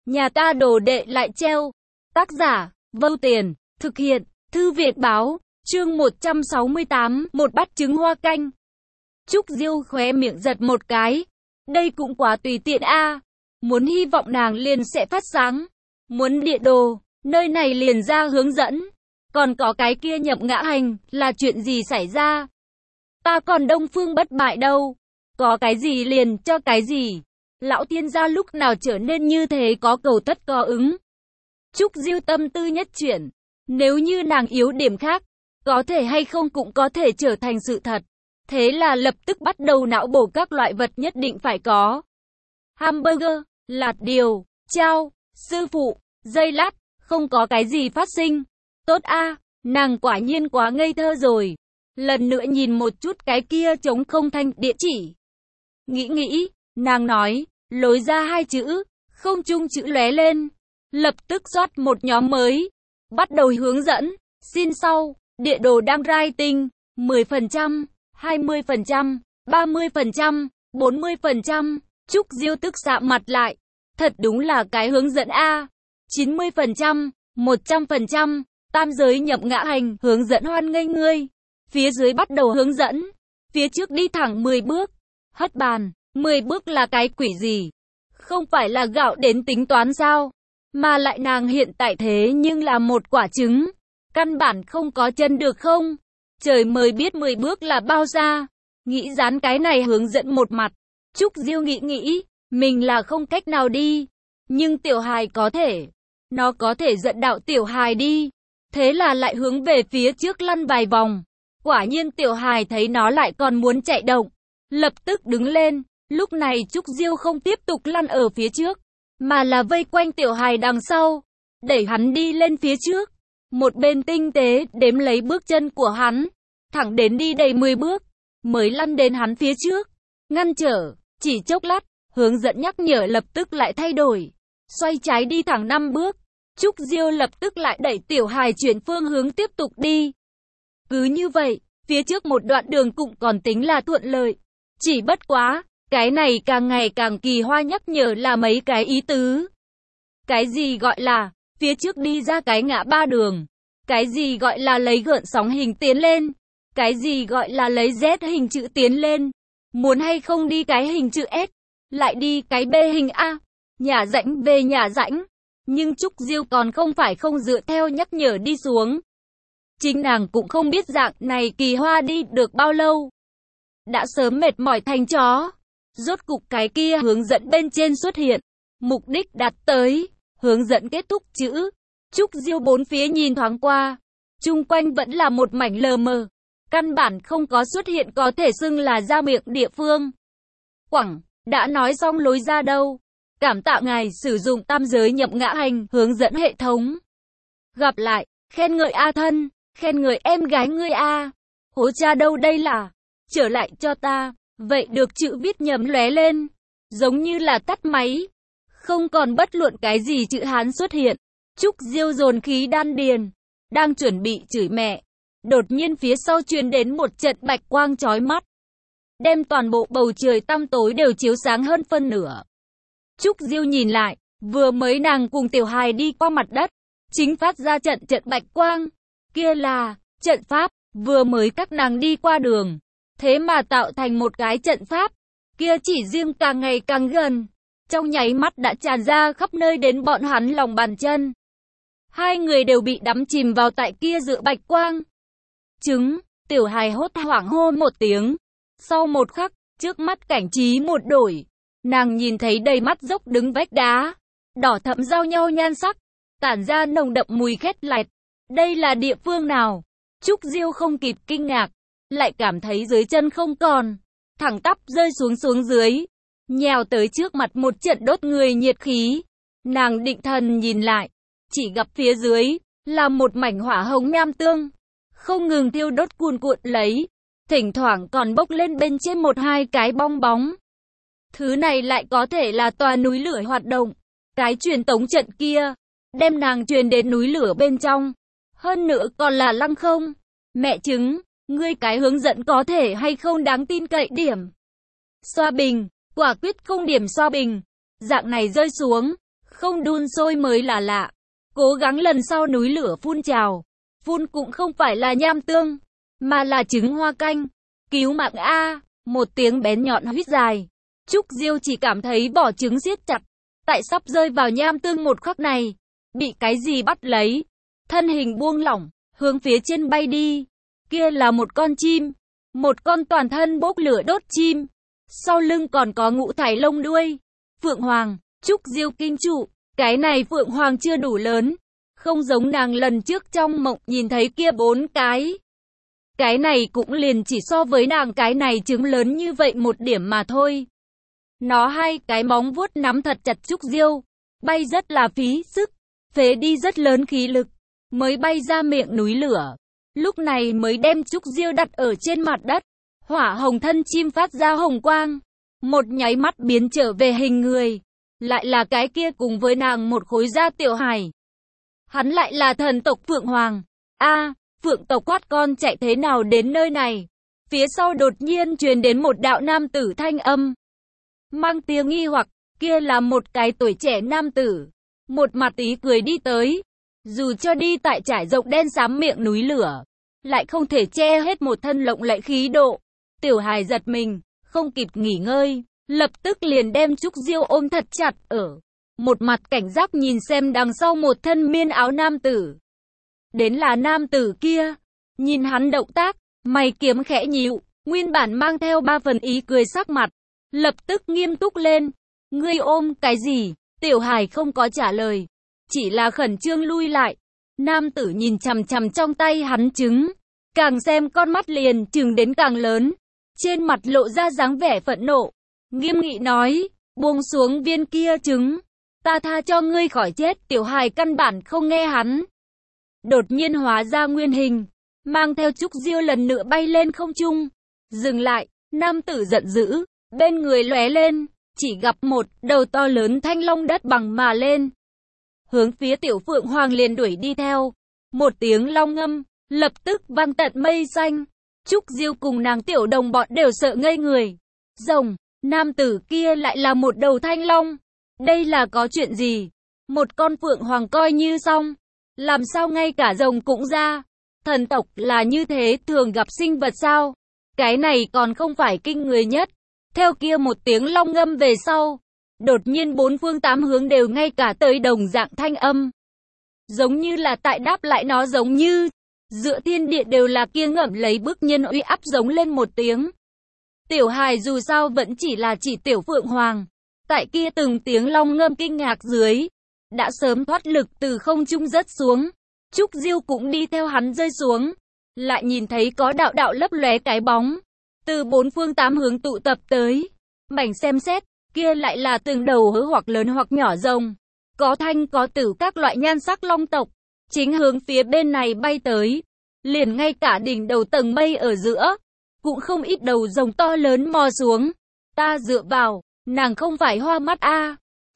Nhà ta đồ đệ lại treo. Tác giả, Vâu Tiền, thực hiện, Thư viện báo, chương 168, một bát trứng hoa canh. Trúc Diêu khóe miệng giật một cái. Đây cũng quá tùy tiện a. Muốn hy vọng nàng liền sẽ phát sáng. Muốn địa đồ, nơi này liền ra hướng dẫn. Còn có cái kia nhập ngã hành, là chuyện gì xảy ra? Ta còn Đông Phương bất bại đâu. Có cái gì liền cho cái gì. Lão tiên gia lúc nào trở nên như thế có cầu tất có ứng. Trúc Diêu tâm tư nhất chuyển. Nếu như nàng yếu điểm khác, có thể hay không cũng có thể trở thành sự thật. Thế là lập tức bắt đầu não bổ các loại vật nhất định phải có. Hamburger, lạt điều, chao, sư phụ, dây lát, không có cái gì phát sinh. Tốt a, nàng quả nhiên quá ngây thơ rồi. Lần nữa nhìn một chút cái kia trống không thanh địa chỉ. Nghĩ, nàng nói, lối ra hai chữ, không chung chữ lóe lên. Lập tức rót một nhóm mới. Bắt đầu hướng dẫn, xin sau, địa đồ đang writing, 10%, 20%, 30%, 40%, Trúc Diêu tức sạm mặt lại. Thật đúng là cái hướng dẫn A. 90%, 100%, tam giới nhập ngã hành, hướng dẫn hoan nghênh ngươi. Phía dưới bắt đầu hướng dẫn. Phía trước đi thẳng 10 bước. Hất bàn, 10 bước là cái quỷ gì? Không phải là gạo đến tính toán sao? Mà lại nàng hiện tại thế nhưng là một quả trứng. Căn bản không có chân được không? Trời mới biết 10 bước là bao xa. Nghĩ dán cái này hướng dẫn một mặt. Trúc Diêu nghĩ, mình là không cách nào đi. Nhưng tiểu hài có thể. Nó có thể dẫn đạo tiểu hài đi. Thế là lại hướng về phía trước lăn vài vòng. Quả nhiên tiểu hài thấy nó lại còn muốn chạy động. Lập tức đứng lên. Lúc này Trúc Diêu không tiếp tục lăn ở phía trước. Mà là vây quanh tiểu hài đằng sau. Đẩy hắn đi lên phía trước. Một bên tinh tế đếm lấy bước chân của hắn. Thẳng đến đi đầy 10 bước. Mới lăn đến hắn phía trước. Ngăn trở. Chỉ chốc lát. Hướng dẫn nhắc nhở lập tức lại thay đổi. Xoay trái đi thẳng 5 bước. Trúc Diêu lập tức lại đẩy tiểu hài chuyển phương hướng tiếp tục đi. Cứ như vậy. Phía trước một đoạn đường cũng còn tính là thuận lợi. Chỉ bất quá. Cái này càng ngày càng kỳ hoa nhắc nhở là mấy cái ý tứ. Cái gì gọi là phía trước đi ra cái ngã ba đường. Cái gì gọi là lấy gợn sóng hình tiến lên. Cái gì gọi là lấy Z hình chữ tiến lên. Muốn hay không đi cái hình chữ S. Lại đi cái B hình A. Nhả rãnh B nhả rãnh. Nhưng Trúc Diêu còn không phải không dựa theo nhắc nhở đi xuống. Chính nàng cũng không biết dạng này kỳ hoa đi được bao lâu. Đã sớm mệt mỏi thành chó. Rốt cục cái kia hướng dẫn bên trên xuất hiện. Mục đích đạt tới. Hướng dẫn kết thúc chữ. Trúc Diêu bốn phía nhìn thoáng qua. Chung quanh vẫn là một mảnh lờ mờ. Căn bản không có xuất hiện có thể xưng là ra miệng địa phương. Quẳng, đã nói xong lối ra đâu. Cảm tạ ngài sử dụng tam giới nhập ngã hành hướng dẫn hệ thống. Gặp lại, khen ngợi A thân, khen ngợi em gái ngươi A. Hố cha đâu đây là, trở lại cho ta. Vậy được chữ viết nhầm lóe lên. Giống như là tắt máy. Không còn bất luận cái gì chữ Hán xuất hiện. Trúc Diêu dồn khí đan điền. Đang chuẩn bị chửi mẹ. Đột nhiên phía sau truyền đến một trận bạch quang chói mắt. Đem toàn bộ bầu trời tăm tối đều chiếu sáng hơn phân nửa. Trúc Diêu nhìn lại. Vừa mới nàng cùng tiểu hài đi qua mặt đất. Chính phát ra trận bạch quang. Kia là trận pháp. Vừa mới các nàng đi qua đường. Thế mà tạo thành một cái trận pháp. Kia chỉ riêng càng ngày càng gần. Trong nháy mắt đã tràn ra khắp nơi đến bọn hắn lòng bàn chân. Hai người đều bị đắm chìm vào tại kia giữa bạch quang. Trứng, tiểu hài hốt hoảng hô một tiếng. Sau một khắc, trước mắt cảnh trí một đổi. Nàng nhìn thấy đầy mắt dốc đứng vách đá. Đỏ thẫm giao nhau nhan sắc. Tản ra nồng đậm mùi khét lẹt. Đây là địa phương nào? Trúc Diêu không kịp kinh ngạc. Lại cảm thấy dưới chân không còn. Thẳng tắp rơi xuống dưới. Nhào tới trước mặt một trận đốt người nhiệt khí. Nàng định thần nhìn lại. Chỉ gặp phía dưới là một mảnh hỏa hồng nham tương. Không ngừng thiêu đốt cuồn cuộn lấy. Thỉnh thoảng còn bốc lên bên trên một hai cái bong bóng. Thứ này lại có thể là tòa núi lửa hoạt động. Cái truyền tống trận kia. Đem nàng truyền đến núi lửa bên trong. Hơn nữa còn là lăng không. Mẹ chứng. Ngươi cái hướng dẫn có thể hay không đáng tin cậy điểm. Xoa bình, quả quyết không điểm xoa bình. Dạng này rơi xuống, không đun sôi mới là lạ. Cố gắng lần sau núi lửa phun trào. Phun cũng không phải là nham tương, mà là trứng hoa canh. Cứu mạng a! Một tiếng bén nhọn huýt dài. Trúc Diêu chỉ cảm thấy vỏ trứng siết chặt. Tại sắp rơi vào nham tương một khắc này, bị cái gì bắt lấy. Thân hình buông lỏng, hướng phía trên bay đi. Kia là một con chim. Một con toàn thân bốc lửa đốt chim. Sau lưng còn có ngũ thải lông đuôi. Phượng Hoàng. Trúc Diêu kinh trụ. Cái này Phượng Hoàng chưa đủ lớn. Không giống nàng lần trước trong mộng nhìn thấy kia 4 cái. Cái này cũng liền chỉ so với nàng cái này trứng lớn như vậy một điểm mà thôi. Nó 2 cái móng vuốt nắm thật chặt Trúc Diêu. Bay rất là phí sức. Phế đi rất lớn khí lực. Mới bay ra miệng núi lửa. Lúc này mới đem Trúc Diêu đặt ở trên mặt đất. Hỏa hồng thân chim phát ra hồng quang. Một nháy mắt biến trở về hình người. Lại là cái kia cùng với nàng một khối da Tiểu Hải. Hắn lại là thần tộc Phượng Hoàng. Phượng tộc quát con chạy thế nào đến nơi này? Phía sau đột nhiên truyền đến một đạo nam tử thanh âm. Mang tiếng nghi hoặc, kia là một cái tuổi trẻ nam tử. Một mặt ý cười đi tới. Dù cho đi tại trải rộng đen xám miệng núi lửa, lại không thể che hết một thân lộng lẫy khí độ. Tiểu Hải giật mình, không kịp nghỉ ngơi, lập tức liền đem Trúc Diêu ôm thật chặt ở. Một mặt cảnh giác nhìn xem đằng sau một thân miên áo nam tử. Đến là nam tử kia, nhìn hắn động tác, mày kiếm khẽ nhíu, nguyên bản mang theo 3 phần ý cười sắc mặt, lập tức nghiêm túc lên. Ngươi ôm cái gì? Tiểu Hải không có trả lời, chỉ là khẩn trương lui lại. Nam tử nhìn chằm chằm trong tay hắn trứng, càng xem con mắt liền trừng đến càng lớn, trên mặt lộ ra dáng vẻ phẫn nộ, nghiêm nghị nói, buông xuống viên kia trứng, ta tha cho ngươi khỏi chết. Tiểu Hải căn bản không nghe hắn, đột nhiên hóa ra nguyên hình, mang theo Trúc Diêu lần nữa bay lên không trung. Dừng lại, nam tử giận dữ, bên người lóe lên, chỉ gặp một đầu to lớn thanh long đất bằng mà lên. Hướng phía Tiểu Phượng Hoàng liền đuổi đi theo. Một tiếng long ngâm, lập tức vang tận mây xanh. Trúc Diêu cùng nàng tiểu đồng bọn đều sợ ngây người. Rồng, nam tử kia lại là một đầu thanh long. Đây là có chuyện gì? Một con Phượng Hoàng coi như xong. Làm sao ngay cả rồng cũng ra? Thần tộc là như thế, thường gặp sinh vật sao? Cái này còn không phải kinh người nhất. Theo kia một tiếng long ngâm về sau, đột nhiên 4 phương 8 hướng đều ngay cả tới đồng dạng thanh âm. Giống như là tại đáp lại nó, giống như giữa thiên địa đều là kia ngậm lấy bức nhân uy áp giống lên một tiếng. Tiểu Hải dù sao vẫn chỉ là chỉ Tiểu Phượng Hoàng. Tại kia từng tiếng long ngâm kinh ngạc dưới, đã sớm thoát lực từ không trung rớt xuống. Trúc Diêu cũng đi theo hắn rơi xuống. Lại nhìn thấy có đạo đạo lấp lóe cái bóng, từ 4 phương 8 hướng tụ tập tới. Mảnh xem xét, kia lại là từng đầu hứa hoặc lớn hoặc nhỏ rồng. Có thanh có tử các loại nhan sắc long tộc. Chính hướng phía bên này bay tới. Liền ngay cả đỉnh đầu tầng mây ở giữa, cũng không ít đầu rồng to lớn mò xuống. Ta dựa vào, nàng không phải hoa mắt a?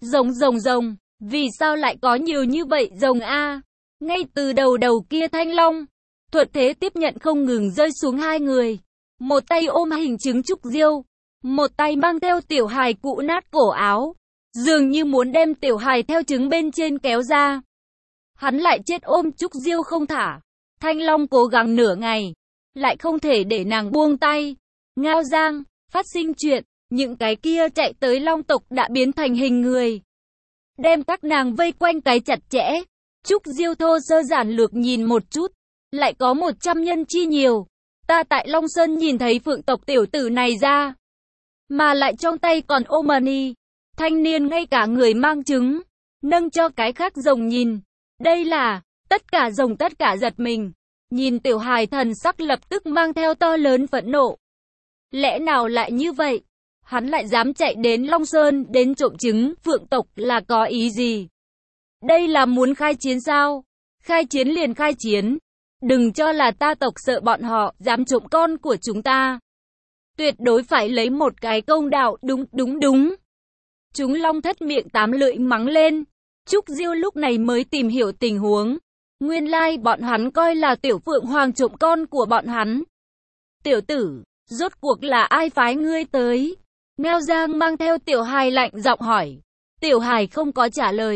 Rồng, vì sao lại có nhiều như vậy rồng a? Ngay từ đầu kia thanh long, thuận thế tiếp nhận không ngừng rơi xuống 2 người. Một tay ôm hình trứng Trúc Diêu, một tay mang theo Tiểu Hải cụ nát cổ áo, dường như muốn đem Tiểu Hải theo trứng bên trên kéo ra. Hắn lại chết ôm Trúc Diêu không thả. Thanh long cố gắng nửa ngày, lại không thể để nàng buông tay. Ngao Giang, phát sinh chuyện, những cái kia chạy tới long tộc đã biến thành hình người, đem các nàng vây quanh cái chặt chẽ. Trúc Diêu thô sơ giản lược nhìn một chút, lại có 100 nhân chi nhiều. Ta tại Long Sơn nhìn thấy Phượng tộc tiểu tử này ra, mà lại trong tay còn ôm mani. Thanh niên ngay cả người mang trứng, nâng cho cái khác rồng nhìn. Đây là, tất cả rồng tất cả giật mình. Nhìn Tiểu Hải thần sắc lập tức mang theo to lớn phẫn nộ. Lẽ nào lại như vậy? Hắn lại dám chạy đến Long Sơn đến trộm trứng Phượng tộc là có ý gì? Đây là muốn khai chiến sao? Khai chiến liền khai chiến. Đừng cho là ta tộc sợ bọn họ dám trộm con của chúng ta. Tuyệt đối phải lấy một cái công đạo, đúng. Chúng long thất miệng 8 lưỡi mắng lên. Trúc Diêu lúc này mới tìm hiểu tình huống. Nguyên lai bọn hắn coi là Tiểu Phượng Hoàng trộm con của bọn hắn. Tiểu tử, rốt cuộc là ai phái ngươi tới? Ngao Giang mang theo Tiểu Hải lạnh giọng hỏi. Tiểu Hải không có trả lời,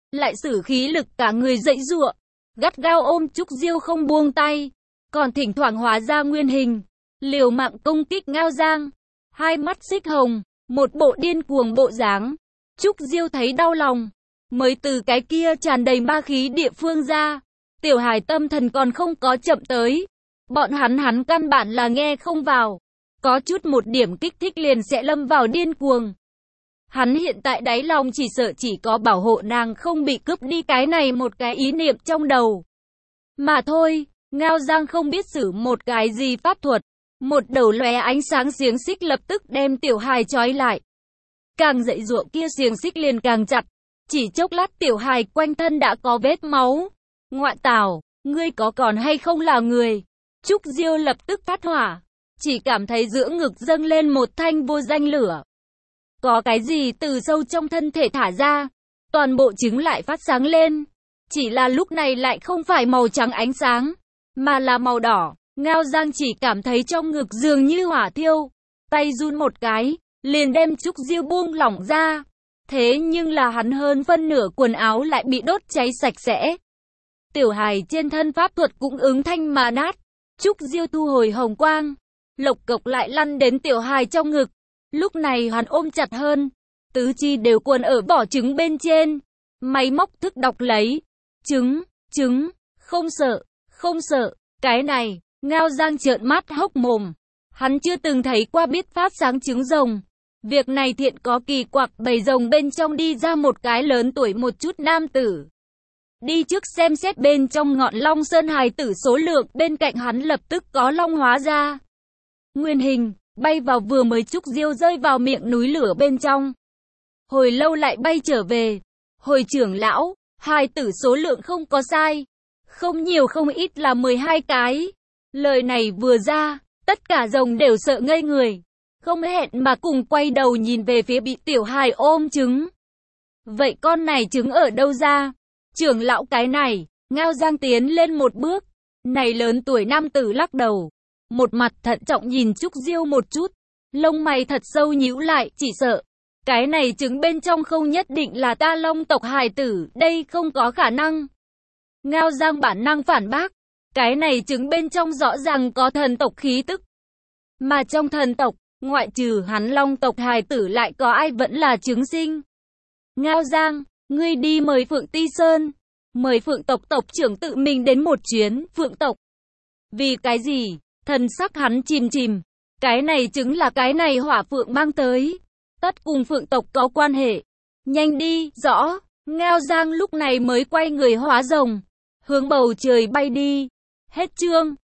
lại sử khí lực cả người giãy giụa, gắt gao ôm Trúc Diêu không buông tay, còn thỉnh thoảng hóa ra nguyên hình, liều mạng công kích Ngao Giang, hai mắt xích hồng, một bộ điên cuồng bộ dáng. Trúc Diêu thấy đau lòng, mới từ cái kia tràn đầy ma khí địa phương ra, tiểu hài tâm thần còn không có chậm tới, bọn hắn căn bản là nghe không vào, có chút một điểm kích thích liền sẽ lâm vào điên cuồng. Hắn hiện tại đáy lòng chỉ sợ chỉ có bảo hộ nàng không bị cướp đi cái này một cái ý niệm trong đầu. Mà thôi, Ngao Giang không biết sử một cái gì pháp thuật, một đầu lóe ánh sáng xiềng xích lập tức đem tiểu hài trói lại. Càng dậy dụa kia xiềng xích liền càng chặt, chỉ chốc lát tiểu hài quanh thân đã có vết máu. Ngoại tảo, ngươi có còn hay không là người? Trúc Diêu lập tức phát hỏa, chỉ cảm thấy giữa ngực dâng lên một thanh vô danh lửa. Có cái gì từ sâu trong thân thể thả ra, toàn bộ trứng lại phát sáng lên. Chỉ là lúc này lại không phải màu trắng ánh sáng, mà là màu đỏ. Ngao Giang chỉ cảm thấy trong ngực dường như hỏa thiêu, tay run một cái, liền đem Trúc Diêu buông lỏng ra. Thế nhưng là hắn hơn phân nửa quần áo lại bị đốt cháy sạch sẽ. Tiểu hài trên thân pháp thuật cũng ứng thanh mà nát. Trúc Diêu thu hồi hồng quang, lộc cộc lại lăn đến tiểu hài trong ngực. Lúc này hắn ôm chặt hơn, tứ chi đều quần ở vỏ trứng bên trên. Máy móc thức đọc lấy. Trứng, không sợ, cái này, Ngao Giang trợn mắt hốc mồm. Hắn chưa từng thấy qua biết phát sáng trứng rồng. Việc này thiện có kỳ quặc, bầy rồng bên trong đi ra một cái lớn tuổi một chút nam tử. Đi trước xem xét bên trong ngọn Long Sơn hài tử số lượng, bên cạnh hắn lập tức có long hóa ra. Nguyên hình, bay vào vừa mới Trúc Diêu rơi vào miệng núi lửa bên trong. Hồi lâu lại bay trở về. Hồi trưởng lão, hài tử số lượng không có sai. Không nhiều không ít là 12 cái. Lời này vừa ra, tất cả rồng đều sợ ngây người. Không hẹn mà cùng quay đầu nhìn về phía bị tiểu hài ôm trứng. Vậy con này trứng ở đâu ra? Trưởng lão cái này, Ngao Giang tiến lên một bước. Này lớn tuổi nam tử lắc đầu. Một mặt thận trọng nhìn Trúc Diêu một chút. Lông mày thật sâu nhíu lại, chỉ sợ. Cái này trứng bên trong không nhất định là ta Long tộc hài tử, đây không có khả năng. Ngao Giang bản năng phản bác. Cái này trứng bên trong rõ ràng có thần tộc khí tức. Mà trong thần tộc, ngoại trừ hắn Long tộc hài tử lại có ai vẫn là trứng sinh. Ngao Giang, ngươi đi mời Phượng Ti Sơn. Mời Phượng tộc tộc trưởng tự mình đến một chuyến, Phượng tộc. Vì cái gì? Thần sắc hắn chìm. Cái này trứng là cái này hỏa phượng mang tới. Tất cùng Phượng tộc có quan hệ. Nhanh đi, rõ. Ngao Giang lúc này mới quay người hóa rồng, hướng bầu trời bay đi. Hết chương.